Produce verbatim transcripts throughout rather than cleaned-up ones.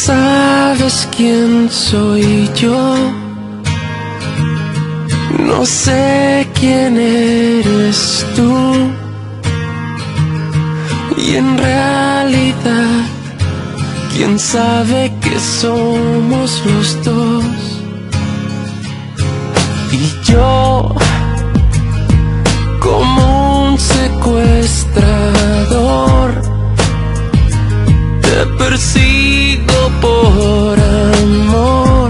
sabes quién soy yo, no sé quién eres tú, y en realidad, quién sabe que somos los dos. Y yo, como un secuestrador, te persigo por amor.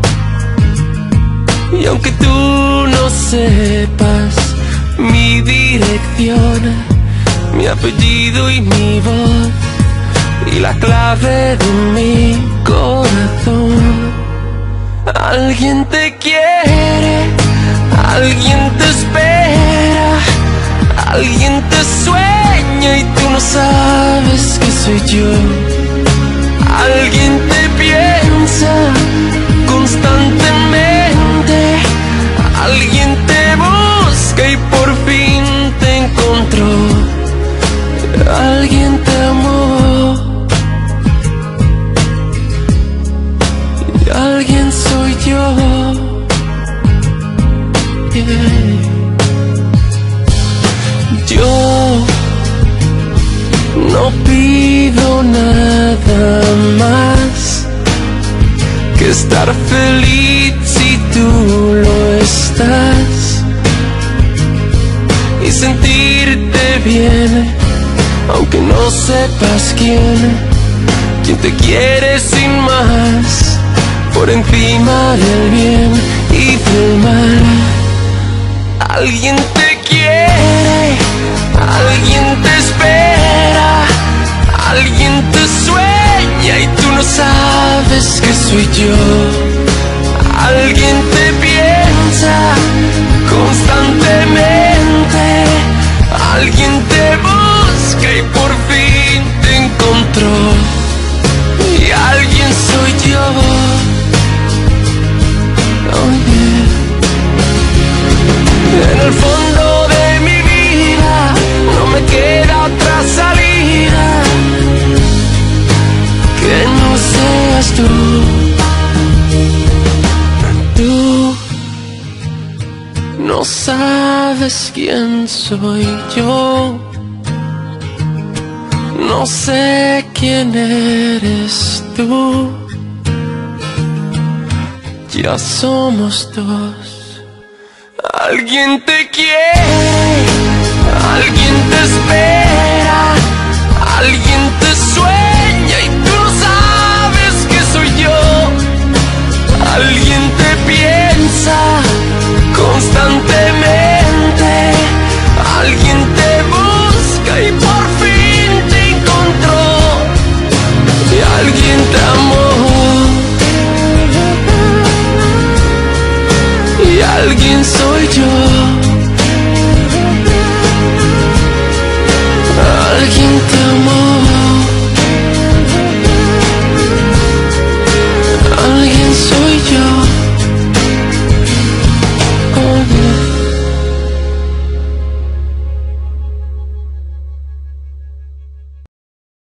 Y aunque tú no sepas mi dirección, mi apellido y mi voz, y la clave de mi corazón, alguien te quiere, alguien te espera, alguien te sueña y tú no sabes que soy yo. Alguien te piensa constantemente, alguien te busca y por fin te encontró. Alguien te amó y alguien soy yo. Yeah. Yo no pido nada más que estar feliz si tú lo estás, y sentirte bien aunque no sepas quién, quién te quiere sin más, por encima del bien y del mal. Alguien te quiere, alguien te espera, alguien te sueña y tú no sabes que soy yo. Alguien te piensa constantemente, alguien te busca y por fin te encontró. Y alguien soy yo. Oh, yeah. En el fondo de mi vida no me queda otra salida que no seas tú. Tú no sabes quién soy yo, no sé quién eres tú. Ya somos dos. Alguien te quiere, alguien te espera,